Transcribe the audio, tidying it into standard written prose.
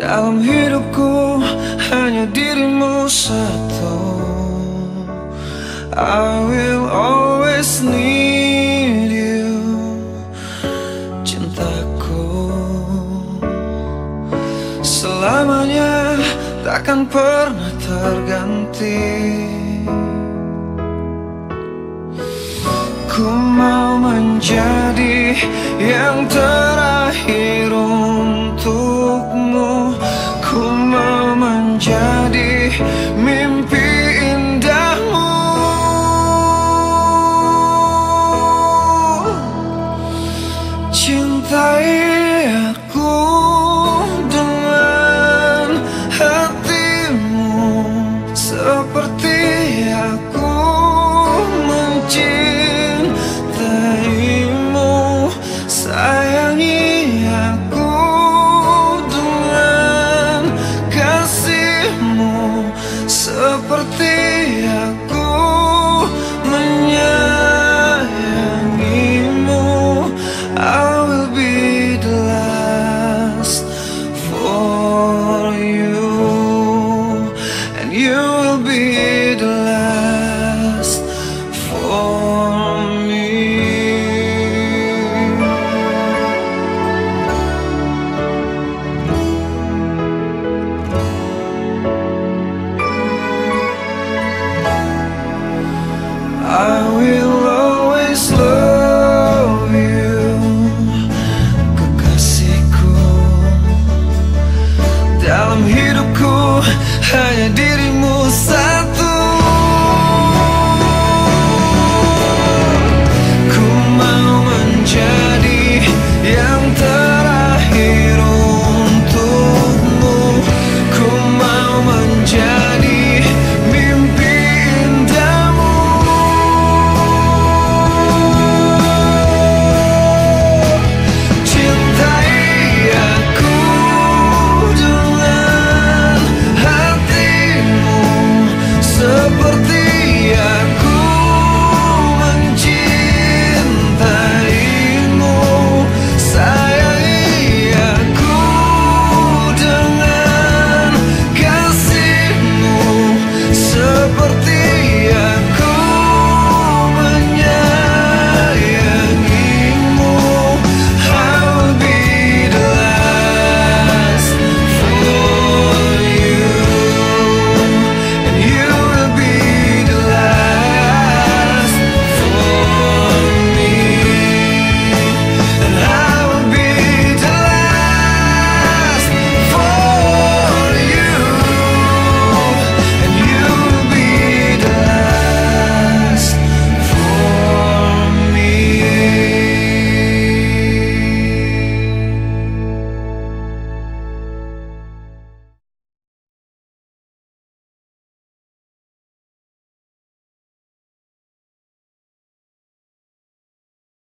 Dalam hidupku hanya dirimu satu. I will always need you, cintaku. Selamanya takkan pernah terganti. Ku mau menjadi yang terakhir untukmu. Ku mau menjadi mimpi indahmu. Cintai aku dengan hatimu seperti aku mencintaimu. Sayangi aku dengan kasihmu seperti aku menyayangimu. I will be the last for you, and you will be the last for me. I will always love you, kekasihku. Dalam hidupku hanya diri